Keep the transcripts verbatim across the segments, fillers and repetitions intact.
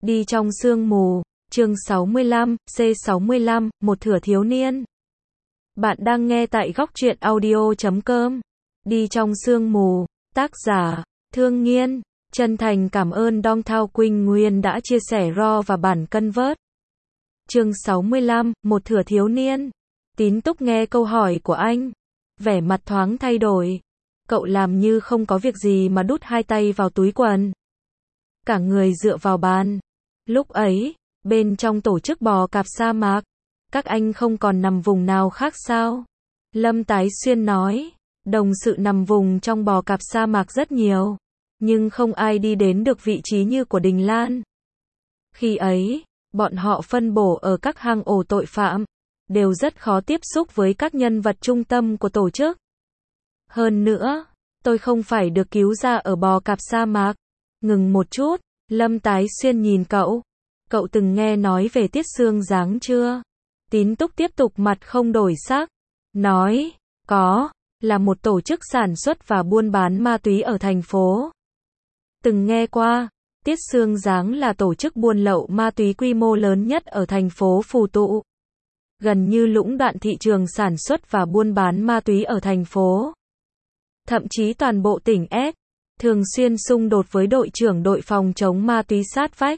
Đi trong sương mù, chương sáu mươi lăm, C sáu mươi lăm, một thửa thiếu niên. Bạn đang nghe tại góc truyện audio chấm com. Đi trong sương mù, tác giả, Thương Nghiên. Chân thành cảm ơn Dong Thao Quỳnh Nguyên đã chia sẻ raw và bản convert. Chương sáu mươi lăm, một thửa thiếu niên. Tín Túc nghe câu hỏi của anh. Vẻ mặt thoáng thay đổi. Cậu làm như không có việc gì mà đút hai tay vào túi quần. Cả người dựa vào bàn. Lúc ấy, bên trong tổ chức bò cạp sa mạc, các anh không còn nằm vùng nào khác sao? Lâm Tái Xuyên nói, đồng sự nằm vùng trong bò cạp sa mạc rất nhiều, nhưng không ai đi đến được vị trí như của Đình Lan. Khi ấy, bọn họ phân bổ ở các hang ổ tội phạm, đều rất khó tiếp xúc với các nhân vật trung tâm của tổ chức. Hơn nữa, tôi không phải được cứu ra ở bò cạp sa mạc. Ngừng một chút, Lâm Tái Xuyên nhìn cậu. Cậu từng nghe nói về Tiết Sương Giáng chưa? Tín Túc tiếp tục mặt không đổi sắc. Nói, có, là một tổ chức sản xuất và buôn bán ma túy ở thành phố. Từng nghe qua, Tiết Sương Giáng là tổ chức buôn lậu ma túy quy mô lớn nhất ở thành phố Phù Tụ. Gần như lũng đoạn thị trường sản xuất và buôn bán ma túy ở thành phố. Thậm chí toàn bộ tỉnh S, thường xuyên xung đột với đội trưởng đội phòng chống ma túy sát vách.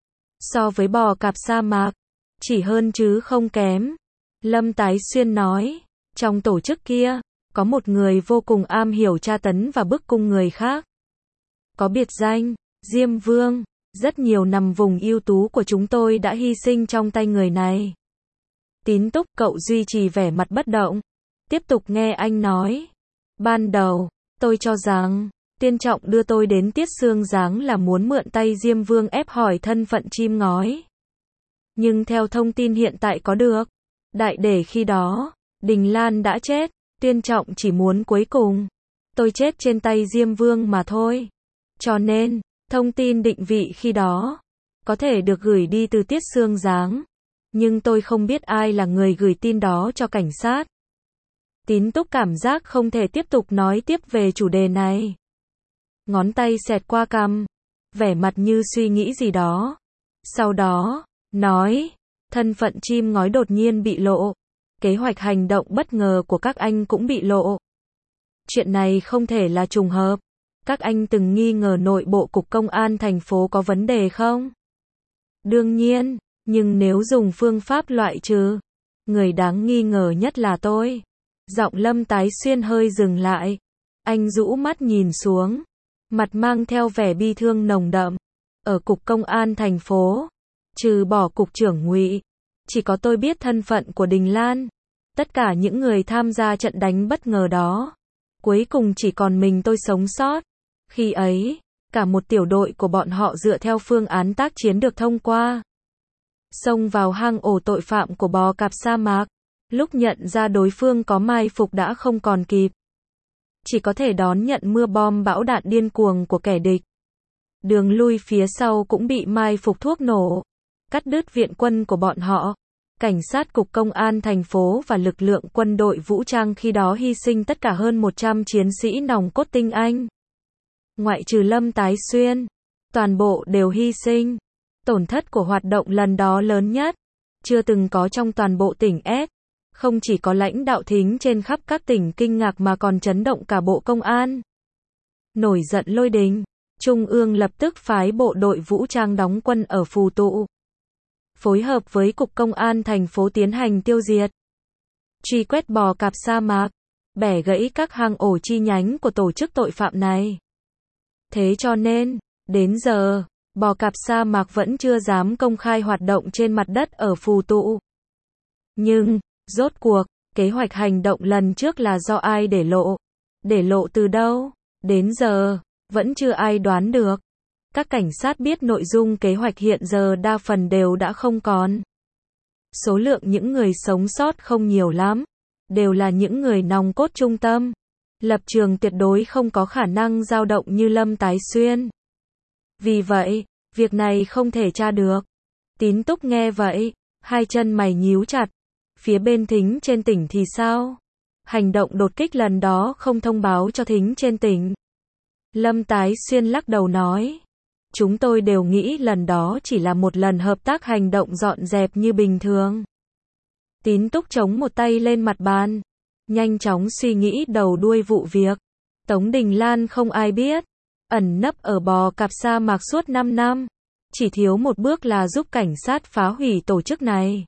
So với bò cạp sa mạc, chỉ hơn chứ không kém. Lâm Tái Xuyên nói, trong tổ chức kia, có một người vô cùng am hiểu tra tấn và bức cung người khác. Có biệt danh, Diêm Vương, rất nhiều nằm vùng ưu tú của chúng tôi đã hy sinh trong tay người này. Tín Túc, cậu duy trì vẻ mặt bất động. Tiếp tục nghe anh nói. Ban đầu, tôi cho rằng, Tiên Trọng đưa tôi đến Tiết Sương Giáng là muốn mượn tay Diêm Vương ép hỏi thân phận chim ngói. Nhưng theo thông tin hiện tại có được, đại để khi đó, Đình Lan đã chết, Tiên Trọng chỉ muốn cuối cùng, tôi chết trên tay Diêm Vương mà thôi. Cho nên, thông tin định vị khi đó, có thể được gửi đi từ Tiết Sương Giáng. Nhưng tôi không biết ai là người gửi tin đó cho cảnh sát. Tín Túc cảm giác không thể tiếp tục nói tiếp về chủ đề này. Ngón tay xẹt qua cằm, vẻ mặt như suy nghĩ gì đó. Sau đó, nói, thân phận chim ngói đột nhiên bị lộ. Kế hoạch hành động bất ngờ của các anh cũng bị lộ. Chuyện này không thể là trùng hợp. Các anh từng nghi ngờ nội bộ cục công an thành phố có vấn đề không? Đương nhiên, nhưng nếu dùng phương pháp loại trừ, người đáng nghi ngờ nhất là tôi. Giọng Lâm Tái Xuyên hơi dừng lại. Anh rũ mắt nhìn xuống. Mặt mang theo vẻ bi thương nồng đậm. Ở cục công an thành phố, trừ bỏ cục trưởng Ngụy, chỉ có tôi biết thân phận của Đình Lan. Tất cả những người tham gia trận đánh bất ngờ đó, cuối cùng chỉ còn mình tôi sống sót. Khi ấy, cả một tiểu đội của bọn họ dựa theo phương án tác chiến được thông qua, xông vào hang ổ tội phạm của bò cạp sa mạc. Lúc nhận ra đối phương có mai phục đã không còn kịp. Chỉ có thể đón nhận mưa bom bão đạn điên cuồng của kẻ địch. Đường lui phía sau cũng bị mai phục thuốc nổ, cắt đứt viện quân của bọn họ. Cảnh sát cục công an thành phố và lực lượng quân đội vũ trang khi đó hy sinh tất cả hơn một trăm chiến sĩ nòng cốt tinh anh. Ngoại trừ Lâm Tái Xuyên, toàn bộ đều hy sinh. Tổn thất của hoạt động lần đó lớn nhất, chưa từng có trong toàn bộ tỉnh S. Không chỉ có lãnh đạo thính trên khắp các tỉnh kinh ngạc mà còn chấn động cả bộ công an. Nổi giận lôi đình, Trung ương lập tức phái bộ đội vũ trang đóng quân ở Phù Tụ. Phối hợp với cục công an thành phố tiến hành tiêu diệt. Truy quét bò cạp sa mạc, bẻ gãy các hang ổ chi nhánh của tổ chức tội phạm này. Thế cho nên, đến giờ, bò cạp sa mạc vẫn chưa dám công khai hoạt động trên mặt đất ở Phù Tụ. Nhưng, rốt cuộc, kế hoạch hành động lần trước là do ai để lộ? Để lộ từ đâu? Đến giờ, vẫn chưa ai đoán được. Các cảnh sát biết nội dung kế hoạch hiện giờ đa phần đều đã không còn. Số lượng những người sống sót không nhiều lắm. Đều là những người nòng cốt trung tâm. Lập trường tuyệt đối không có khả năng dao động như Lâm Tái Xuyên. Vì vậy, việc này không thể tra được. Tín Túc nghe vậy, hai chân mày nhíu chặt. Phía bên thính trên tỉnh thì sao? Hành động đột kích lần đó không thông báo cho thính trên tỉnh. Lâm Tái Xuyên lắc đầu nói. Chúng tôi đều nghĩ lần đó chỉ là một lần hợp tác hành động dọn dẹp như bình thường. Tín Túc chống một tay lên mặt bàn, nhanh chóng suy nghĩ đầu đuôi vụ việc. Tống Đình Lan không ai biết, ẩn nấp ở Bò Cạp sa mạc suốt năm năm, chỉ thiếu một bước là giúp cảnh sát phá hủy tổ chức này.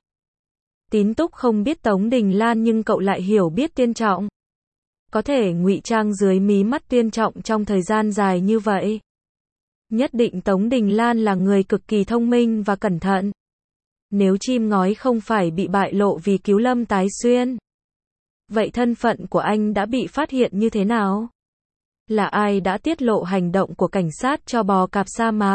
Tín Túc không biết Tống Đình Lan nhưng cậu lại hiểu biết Tiên Trọng. Có thể ngụy trang dưới mí mắt Tiên Trọng trong thời gian dài như vậy. Nhất định Tống Đình Lan là người cực kỳ thông minh và cẩn thận. Nếu chim ngói không phải bị bại lộ vì cứu Lâm Tái Xuyên, vậy thân phận của anh đã bị phát hiện như thế nào? Là ai đã tiết lộ hành động của cảnh sát cho Bò Cạp sa mạc?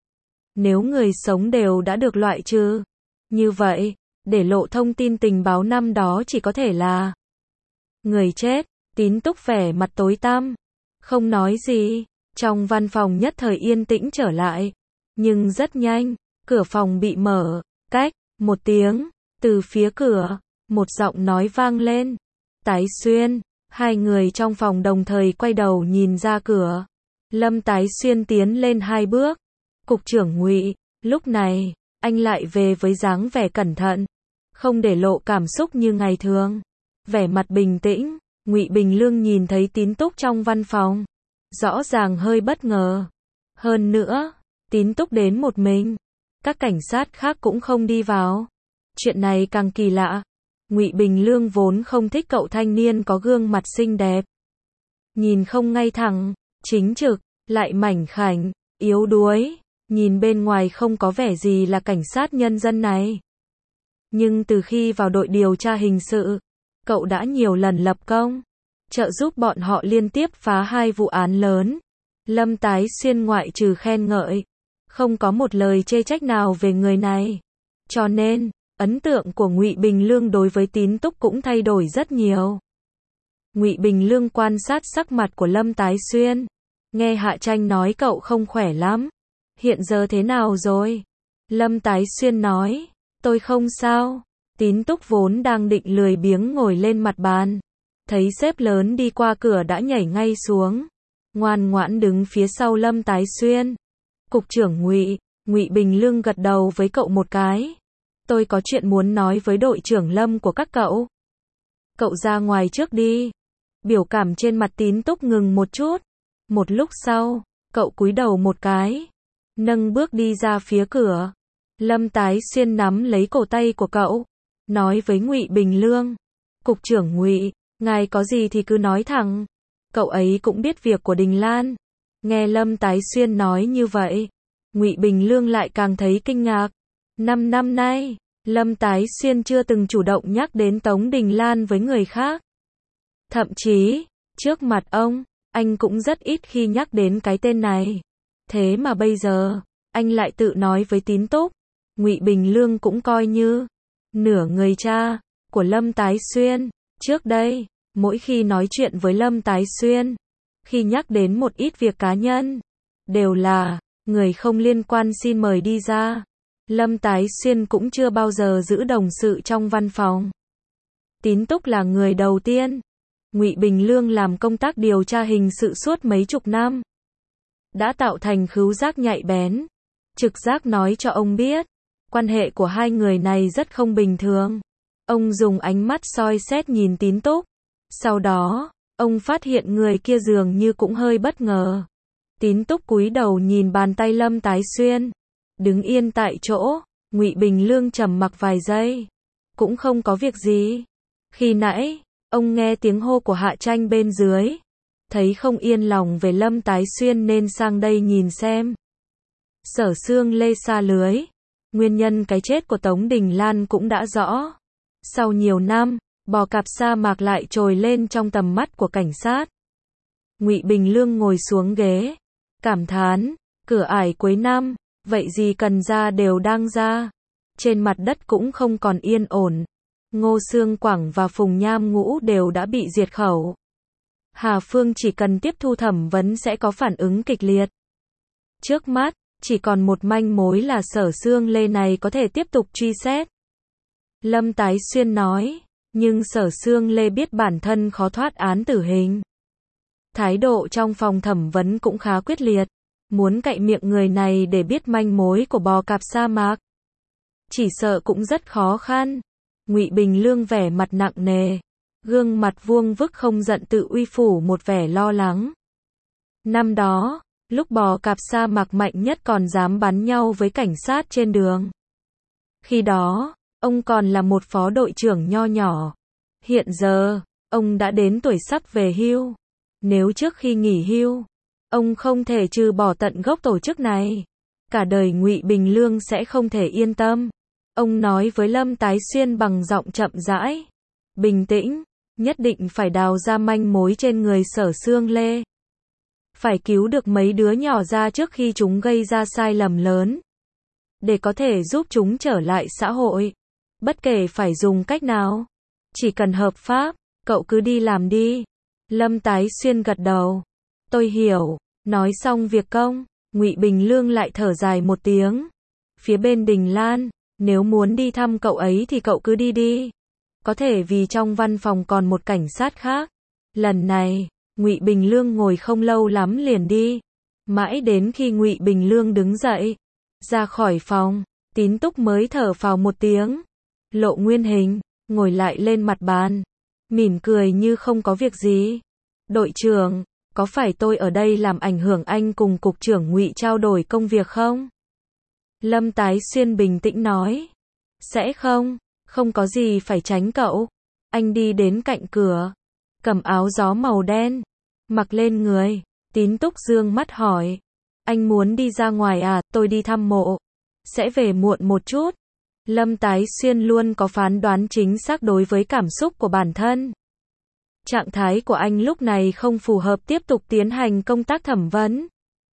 Nếu người sống đều đã được loại trừ, như vậy, để lộ thông tin tình báo năm đó chỉ có thể là người chết. Tín Túc vẻ mặt tối tăm, không nói gì. Trong văn phòng nhất thời yên tĩnh trở lại. Nhưng rất nhanh, cửa phòng bị mở. Cách, một tiếng, từ phía cửa, một giọng nói vang lên. Tái Xuyên. Hai người trong phòng đồng thời quay đầu nhìn ra cửa. Lâm Tái Xuyên tiến lên hai bước. Cục trưởng Ngụy, lúc này, anh lại về với dáng vẻ cẩn thận, không để lộ cảm xúc như ngày thường. Vẻ mặt bình tĩnh, Ngụy Bình Lương nhìn thấy Tín Túc trong văn phòng, rõ ràng hơi bất ngờ. Hơn nữa, Tín Túc đến một mình, các cảnh sát khác cũng không đi vào. Chuyện này càng kỳ lạ. Ngụy Bình Lương vốn không thích cậu thanh niên có gương mặt xinh đẹp, nhìn không ngay thẳng, chính trực, lại mảnh khảnh, yếu đuối, nhìn bên ngoài không có vẻ gì là cảnh sát nhân dân này. Nhưng từ khi vào đội điều tra hình sự, cậu đã nhiều lần lập công, trợ giúp bọn họ liên tiếp phá hai vụ án lớn. Lâm Tái Xuyên ngoại trừ khen ngợi, không có một lời chê trách nào về người này. Cho nên, ấn tượng của Ngụy Bình Lương đối với Tín Túc cũng thay đổi rất nhiều. Ngụy Bình Lương quan sát sắc mặt của Lâm Tái Xuyên, nghe Hạ Tranh nói cậu không khỏe lắm. Hiện giờ thế nào rồi? Lâm Tái Xuyên nói, tôi không sao. Tín Túc vốn đang định lười biếng ngồi lên mặt bàn, thấy sếp lớn đi qua cửa đã nhảy ngay xuống, ngoan ngoãn đứng phía sau Lâm Tái Xuyên. Cục trưởng Ngụy, Ngụy Bình Lương gật đầu với cậu một cái. Tôi có chuyện muốn nói với đội trưởng Lâm của các cậu. Cậu ra ngoài trước đi. Biểu cảm trên mặt Tín Túc ngừng một chút. Một lúc sau, cậu cúi đầu một cái, nâng bước đi ra phía cửa. Lâm Tái Xuyên nắm lấy cổ tay của cậu, nói với Ngụy Bình Lương, Cục trưởng Ngụy, ngài có gì thì cứ nói thẳng. Cậu ấy cũng biết việc của Đình Lan. Nghe Lâm Tái Xuyên nói như vậy, Ngụy Bình Lương lại càng thấy kinh ngạc. Năm năm nay, Lâm Tái Xuyên chưa từng chủ động nhắc đến Tống Đình Lan với người khác. Thậm chí, trước mặt ông, anh cũng rất ít khi nhắc đến cái tên này. Thế mà bây giờ, anh lại tự nói với Tín Túc. Ngụy Bình Lương cũng coi như nửa người cha của Lâm Tái Xuyên. Trước đây, mỗi khi nói chuyện với Lâm Tái Xuyên, khi nhắc đến một ít việc cá nhân, đều là người không liên quan xin mời đi ra. Lâm Tái Xuyên cũng chưa bao giờ giữ đồng sự trong văn phòng. Tín Túc là người đầu tiên. Ngụy Bình Lương làm công tác điều tra hình sự suốt mấy chục năm, đã tạo thành khứu giác nhạy bén, trực giác nói cho ông biết, quan hệ của hai người này rất không bình thường. Ông dùng ánh mắt soi xét nhìn Tín Túc. Sau đó, ông phát hiện người kia dường như cũng hơi bất ngờ. Tín Túc cúi đầu nhìn bàn tay Lâm Tái Xuyên, đứng yên tại chỗ. Ngụy Bình Lương trầm mặc vài giây, cũng không có việc gì. Khi nãy, ông nghe tiếng hô của Hạ Tranh bên dưới, thấy không yên lòng về Lâm Tái Xuyên nên sang đây nhìn xem. Sở Xương Lê sa lưới, nguyên nhân cái chết của Tống Đình Lan cũng đã rõ. Sau nhiều năm, Bò Cạp sa mạc lại trồi lên trong tầm mắt của cảnh sát. Ngụy Bình Lương ngồi xuống ghế, cảm thán, cửa ải cuối năm, vậy gì cần ra đều đang ra. Trên mặt đất cũng không còn yên ổn. Ngô Xương Quảng và Phùng Nham Ngũ đều đã bị diệt khẩu. Hà Phương chỉ cần tiếp thu thẩm vấn sẽ có phản ứng kịch liệt. Trước mắt, chỉ còn một manh mối là Sở Xương Lê này có thể tiếp tục truy xét. Lâm Tái Xuyên nói, nhưng Sở Xương Lê biết bản thân khó thoát án tử hình. Thái độ trong phòng thẩm vấn cũng khá quyết liệt. muốn cạy miệng người này để biết manh mối của bò cạp sa mạc. Chỉ sợ cũng rất khó khăn. Ngụy Bình Lương vẻ mặt nặng nề, gương mặt vuông vức không giận tự uy phủ một vẻ lo lắng. Năm đó, lúc bò cạp sa mạc mạnh nhất còn dám bắn nhau với cảnh sát trên đường. Khi đó, ông còn là một phó đội trưởng nho nhỏ. Hiện giờ, ông đã đến tuổi sắp về hưu. Nếu trước khi nghỉ hưu, ông không thể trừ bỏ tận gốc tổ chức này, cả đời Ngụy Bình Lương sẽ không thể yên tâm. Ông nói với Lâm Tái Xuyên bằng giọng chậm rãi, bình tĩnh, nhất định phải đào ra manh mối trên người Sở Xương Lê. Phải cứu được mấy đứa nhỏ ra trước khi chúng gây ra sai lầm lớn, để có thể giúp chúng trở lại xã hội. Bất kể phải dùng cách nào, chỉ cần hợp pháp, cậu cứ đi làm đi. Lâm Tái Xuyên gật đầu. Tôi hiểu. Nói xong việc công, Ngụy Bình Lương lại thở dài một tiếng. Phía bên Đình Lan, nếu muốn đi thăm cậu ấy thì cậu cứ đi đi. Có thể vì trong văn phòng còn một cảnh sát khác. Lần này, Ngụy Bình Lương ngồi không lâu lắm liền đi. Mãi đến khi Ngụy Bình Lương đứng dậy, ra khỏi phòng, Tín Túc mới thở phào một tiếng. Lộ Nguyên Hình, ngồi lại lên mặt bàn, mỉm cười như không có việc gì. Đội trưởng, có phải tôi ở đây làm ảnh hưởng anh cùng cục trưởng Ngụy trao đổi công việc không? Lâm Tái Xuyên bình tĩnh nói. Sẽ không, không có gì phải tránh cậu. Anh đi đến cạnh cửa, cầm áo gió màu đen, mặc lên người. Tín Túc dương mắt hỏi. Anh muốn đi ra ngoài à? Tôi đi thăm mộ, sẽ về muộn một chút. Lâm Tái Xuyên luôn có phán đoán chính xác đối với cảm xúc của bản thân. Trạng thái của anh lúc này không phù hợp tiếp tục tiến hành công tác thẩm vấn.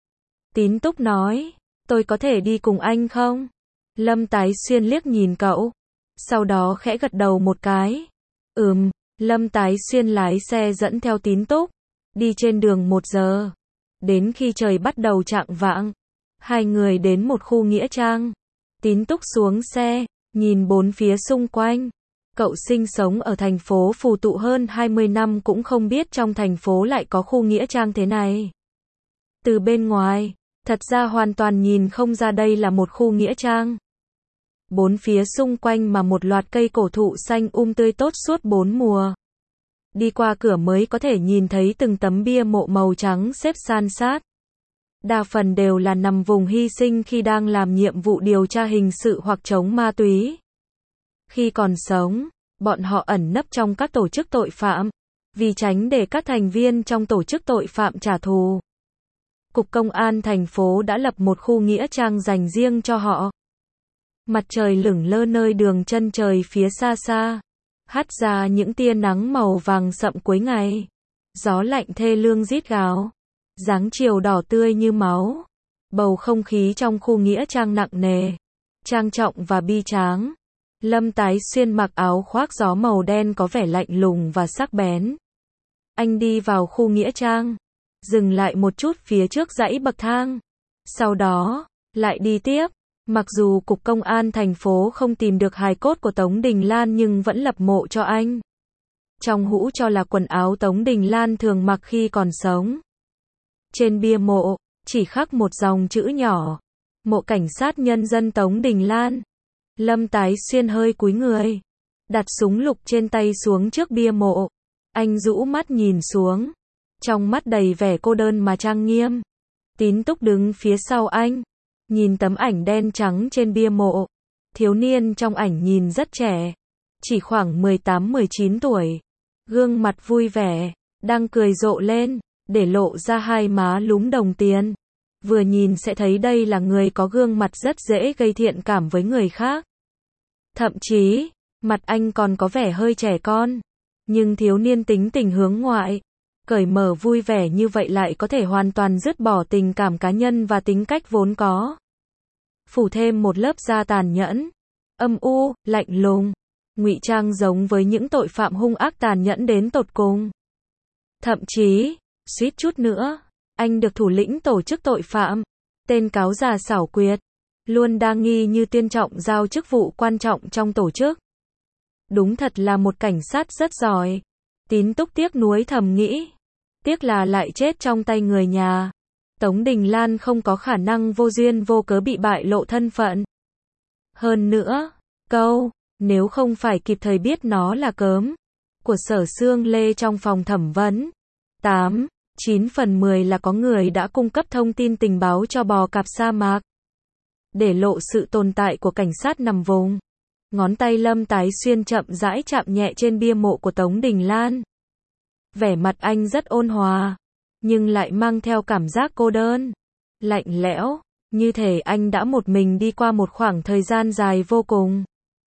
Tín Túc nói, tôi có thể đi cùng anh không? Lâm Tái Xuyên liếc nhìn cậu, sau đó khẽ gật đầu một cái. Ừm, Lâm Tái Xuyên lái xe dẫn theo Tín Túc, đi trên đường một giờ. Đến khi trời bắt đầu chạng vạng, hai người đến một khu nghĩa trang. Tín Túc xuống xe, nhìn bốn phía xung quanh. Cậu sinh sống ở thành phố Phù Tụ hơn hai mươi năm cũng không biết trong thành phố lại có khu nghĩa trang thế này. Từ bên ngoài, thật ra hoàn toàn nhìn không ra đây là một khu nghĩa trang. Bốn phía xung quanh mà một loạt cây cổ thụ xanh um tươi tốt suốt bốn mùa. Đi qua cửa mới có thể nhìn thấy từng tấm bia mộ màu trắng xếp san sát. Đa phần đều là nằm vùng hy sinh khi đang làm nhiệm vụ điều tra hình sự hoặc chống ma túy. Khi còn sống, bọn họ ẩn nấp trong các tổ chức tội phạm, vì tránh để các thành viên trong tổ chức tội phạm trả thù. Cục Công an thành phố đã lập một khu nghĩa trang dành riêng cho họ. Mặt trời lửng lơ nơi đường chân trời phía xa xa, hắt ra những tia nắng màu vàng sậm cuối ngày. Gió lạnh thê lương rít gào, dáng chiều đỏ tươi như máu. Bầu không khí trong khu nghĩa trang nặng nề, trang trọng và bi tráng. Lâm Tái Xuyên mặc áo khoác gió màu đen có vẻ lạnh lùng và sắc bén. Anh đi vào khu nghĩa trang, dừng lại một chút phía trước dãy bậc thang. Sau đó, lại đi tiếp. Mặc dù Cục Công an thành phố không tìm được hài cốt của Tống Đình Lan nhưng vẫn lập mộ cho anh. Trong hũ cho là quần áo Tống Đình Lan thường mặc khi còn sống. Trên bia mộ, chỉ khắc một dòng chữ nhỏ. Mộ cảnh sát nhân dân Tống Đình Lan. Lâm Tái Xuyên hơi cúi người, đặt súng lục trên tay xuống trước bia mộ. Anh rũ mắt nhìn xuống, trong mắt đầy vẻ cô đơn mà trang nghiêm. Tín Túc đứng phía sau anh, nhìn tấm ảnh đen trắng trên bia mộ. Thiếu niên trong ảnh nhìn rất trẻ, chỉ khoảng mười tám mười chín tuổi. Gương mặt vui vẻ, đang cười rộ lên, để lộ ra hai má lúm đồng tiền. Vừa nhìn sẽ thấy đây là người có gương mặt rất dễ gây thiện cảm với người khác. Thậm chí, mặt anh còn có vẻ hơi trẻ con. Nhưng thiếu niên tính tình hướng ngoại, cởi mở vui vẻ như vậy lại có thể hoàn toàn dứt bỏ tình cảm cá nhân và tính cách vốn có. Phủ thêm một lớp da tàn nhẫn, âm u, lạnh lùng, ngụy trang giống với những tội phạm hung ác tàn nhẫn đến tột cùng. Thậm chí, suýt chút nữa, anh được thủ lĩnh tổ chức tội phạm, tên cáo già xảo quyệt, luôn đa nghi như tiên trọng giao chức vụ quan trọng trong tổ chức. Đúng thật là một cảnh sát rất giỏi. Tín Túc tiếc nuối thầm nghĩ. Tiếc là lại chết trong tay người nhà. Tống Đình Lan không có khả năng vô duyên vô cớ bị bại lộ thân phận. Hơn nữa, câu, nếu không phải kịp thời biết nó là cớm, của Sở Xương Lê trong phòng thẩm vấn. tám, chín phần mười là có người đã cung cấp thông tin tình báo cho bò cạp sa mạc. Để lộ sự tồn tại của cảnh sát nằm vùng. Ngón tay Lâm Tái Xuyên chậm rãi chạm nhẹ trên bia mộ của Tống Đình Lan. Vẻ mặt anh rất ôn hòa, nhưng lại mang theo cảm giác cô đơn, lạnh lẽo, như thể anh đã một mình đi qua một khoảng thời gian dài vô cùng.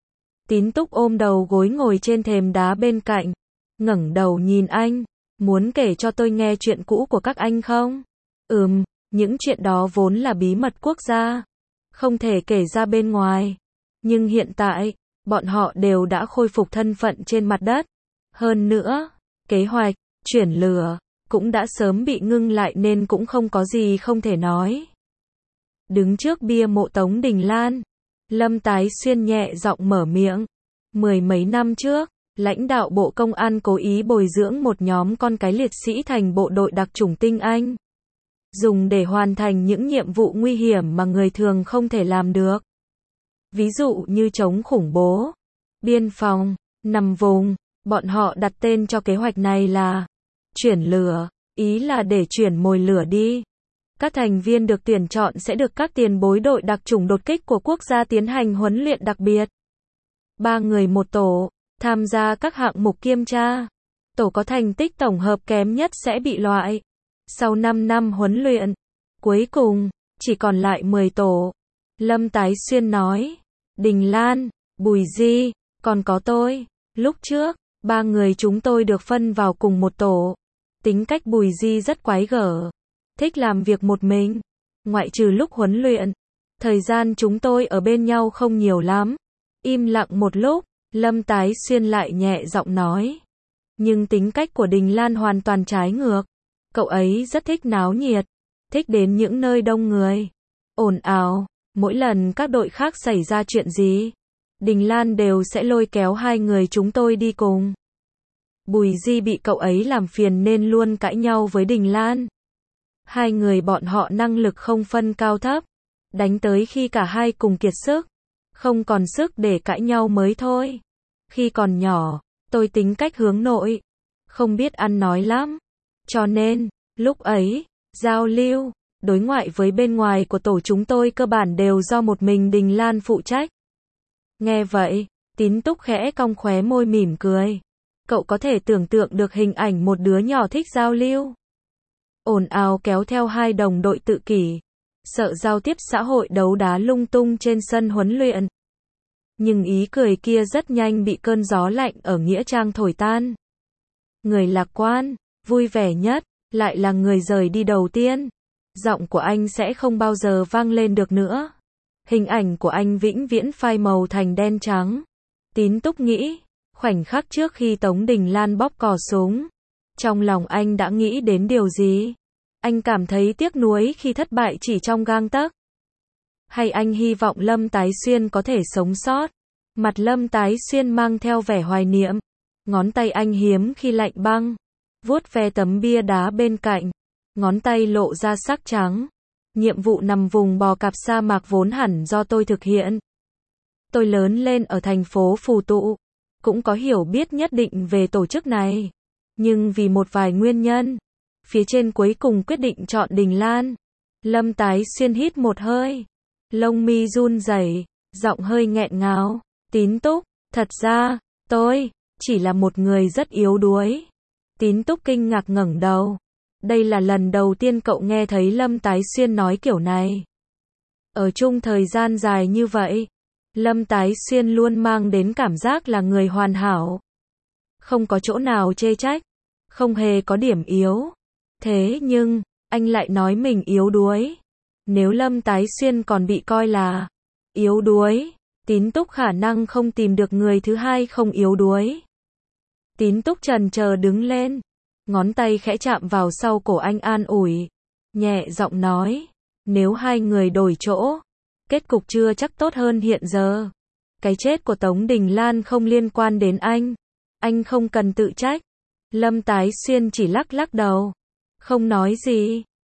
Tín Túc ôm đầu gối ngồi trên thềm đá bên cạnh, ngẩng đầu nhìn anh, muốn kể cho tôi nghe chuyện cũ của các anh không? Ừm, những chuyện đó vốn là bí mật quốc gia, không thể kể ra bên ngoài. Nhưng hiện tại, bọn họ đều đã khôi phục thân phận trên mặt đất. Hơn nữa, kế hoạch, chuyển lửa, cũng đã sớm bị ngưng lại nên cũng không có gì không thể nói. Đứng trước bia mộ Tống Đình Lan, Lâm Tái Xuyên nhẹ giọng mở miệng. Mười mấy năm trước, lãnh đạo Bộ Công an cố ý bồi dưỡng một nhóm con cái liệt sĩ thành bộ đội đặc chủng tinh Anh. Dùng để hoàn thành những nhiệm vụ nguy hiểm mà người thường không thể làm được. Ví dụ như chống khủng bố, biên phòng, nằm vùng, bọn họ đặt tên cho kế hoạch này là chuyển lửa, ý là để chuyển mồi lửa đi. Các thành viên được tuyển chọn sẽ được các tiền bối đội đặc chủng đột kích của quốc gia tiến hành huấn luyện đặc biệt. Ba người một tổ, tham gia các hạng mục kiểm tra. Tổ có thành tích tổng hợp kém nhất sẽ bị loại. Sau năm năm huấn luyện, cuối cùng, chỉ còn lại mười tổ. Lâm Tái Xuyên nói, Đình Lan, Bùi Di, còn có tôi. Lúc trước, ba người chúng tôi được phân vào cùng một tổ. Tính cách Bùi Di rất quái gở, thích làm việc một mình, ngoại trừ lúc huấn luyện. Thời gian chúng tôi ở bên nhau không nhiều lắm. Im lặng một lúc, Lâm Tái Xuyên lại nhẹ giọng nói. Nhưng tính cách của Đình Lan hoàn toàn trái ngược. Cậu ấy rất thích náo nhiệt, thích đến những nơi đông người, ồn ào. Mỗi lần các đội khác xảy ra chuyện gì, Đình Lan đều sẽ lôi kéo hai người chúng tôi đi cùng. Bùi Di bị cậu ấy làm phiền nên luôn cãi nhau với Đình Lan. Hai người bọn họ năng lực không phân cao thấp, đánh tới khi cả hai cùng kiệt sức, không còn sức để cãi nhau mới thôi. Khi còn nhỏ, tôi tính cách hướng nội, không biết ăn nói lắm. Cho nên, lúc ấy, giao lưu, đối ngoại với bên ngoài của tổ chúng tôi cơ bản đều do một mình Đình Lan phụ trách. Nghe vậy, Tín Túc khẽ cong khóe môi mỉm cười. Cậu có thể tưởng tượng được hình ảnh một đứa nhỏ thích giao lưu, ồn ào kéo theo hai đồng đội tự kỷ, sợ giao tiếp xã hội đấu đá lung tung trên sân huấn luyện. Nhưng ý cười kia rất nhanh bị cơn gió lạnh ở nghĩa trang thổi tan. Người lạc quan, vui vẻ nhất, lại là người rời đi đầu tiên. Giọng của anh sẽ không bao giờ vang lên được nữa. Hình ảnh của anh vĩnh viễn phai màu thành đen trắng. Tín Túc nghĩ, khoảnh khắc trước khi Tống Đình Lan bóp cò súng, trong lòng anh đã nghĩ đến điều gì? Anh cảm thấy tiếc nuối khi thất bại chỉ trong gang tấc. Hay anh hy vọng Lâm Tái Xuyên có thể sống sót? Mặt Lâm Tái Xuyên mang theo vẻ hoài niệm. Ngón tay anh hiếm khi lạnh băng, vuốt ve tấm bia đá bên cạnh. Ngón tay lộ ra sắc trắng. Nhiệm vụ nằm vùng bò cạp sa mạc vốn hẳn do tôi thực hiện. Tôi lớn lên ở thành phố Phù Tụ, cũng có hiểu biết nhất định về tổ chức này. Nhưng vì một vài nguyên nhân, phía trên cuối cùng quyết định chọn Đình Lan. Lâm Tái Xuyên hít một hơi, lông mi run rẩy, giọng hơi nghẹn ngào. Tín Túc, thật ra, tôi chỉ là một người rất yếu đuối. Tín Túc kinh ngạc ngẩng đầu. Đây là lần đầu tiên cậu nghe thấy Lâm Tái Xuyên nói kiểu này. Ở chung thời gian dài như vậy, Lâm Tái Xuyên luôn mang đến cảm giác là người hoàn hảo. Không có chỗ nào chê trách, không hề có điểm yếu. Thế nhưng, anh lại nói mình yếu đuối. Nếu Lâm Tái Xuyên còn bị coi là yếu đuối, Tín Túc khả năng không tìm được người thứ hai không yếu đuối. Tín Túc chần chờ đứng lên, ngón tay khẽ chạm vào sau cổ anh an ủi, nhẹ giọng nói, nếu hai người đổi chỗ, kết cục chưa chắc tốt hơn hiện giờ. Cái chết của Tống Đình Lan không liên quan đến anh, anh không cần tự trách. Lâm Tái Xuyên chỉ lắc lắc đầu, không nói gì,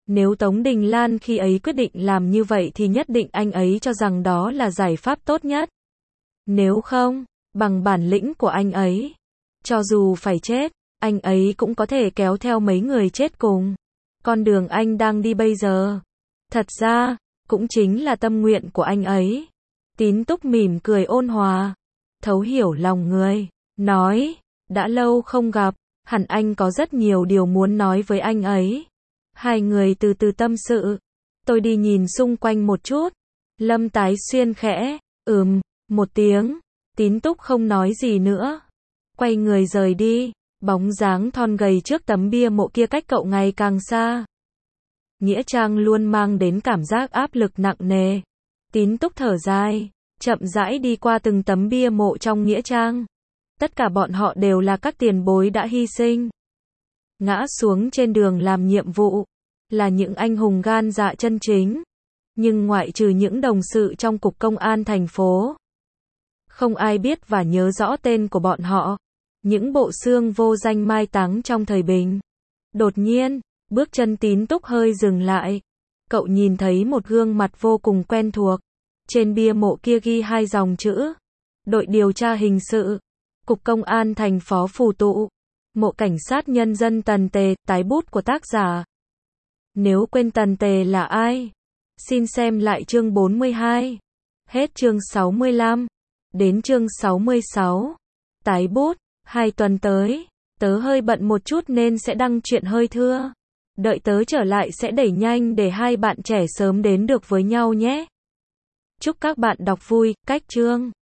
Nếu Tống Đình Lan khi ấy quyết định làm như vậy thì nhất định anh ấy cho rằng đó là giải pháp tốt nhất. Nếu không, bằng bản lĩnh của anh ấy, cho dù phải chết, anh ấy cũng có thể kéo theo mấy người chết cùng. Con đường anh đang đi bây giờ, thật ra, cũng chính là tâm nguyện của anh ấy. Tín Túc mỉm cười ôn hòa, thấu hiểu lòng người, nói, đã lâu không gặp, hẳn anh có rất nhiều điều muốn nói với anh ấy. Hai người từ từ tâm sự. Tôi đi nhìn xung quanh một chút. Lâm Tái Xuyên khẽ, ừm, một tiếng. Tín Túc không nói gì nữa. Quay người rời đi. Bóng dáng thon gầy trước tấm bia mộ kia cách cậu ngày càng xa. Nghĩa trang luôn mang đến cảm giác áp lực nặng nề. Tín Túc thở dài, chậm rãi đi qua từng tấm bia mộ trong nghĩa trang. Tất cả bọn họ đều là các tiền bối đã hy sinh, ngã xuống trên đường làm nhiệm vụ, là những anh hùng gan dạ chân chính. Nhưng ngoại trừ những đồng sự trong cục công an thành phố, không ai biết và nhớ rõ tên của bọn họ. Những bộ xương vô danh mai táng trong thời bình. Đột nhiên, bước chân Tín Túc hơi dừng lại. Cậu nhìn thấy một gương mặt vô cùng quen thuộc. Trên bia mộ kia ghi hai dòng chữ: Đội điều tra hình sự, Cục Công an thành phố Phù Tụ, Mộ Cảnh sát Nhân dân Tần Tề, tái bút của tác giả. Nếu quên Tần Tề là ai, xin xem lại chương bốn mươi hai. Hết chương sáu mươi lăm. Đến chương sáu mươi sáu. Tái bút, hai tuần tới, tớ hơi bận một chút nên sẽ đăng chuyện hơi thưa. Đợi tớ trở lại sẽ đẩy nhanh để hai bạn trẻ sớm đến được với nhau nhé. Chúc các bạn đọc vui, cách chương.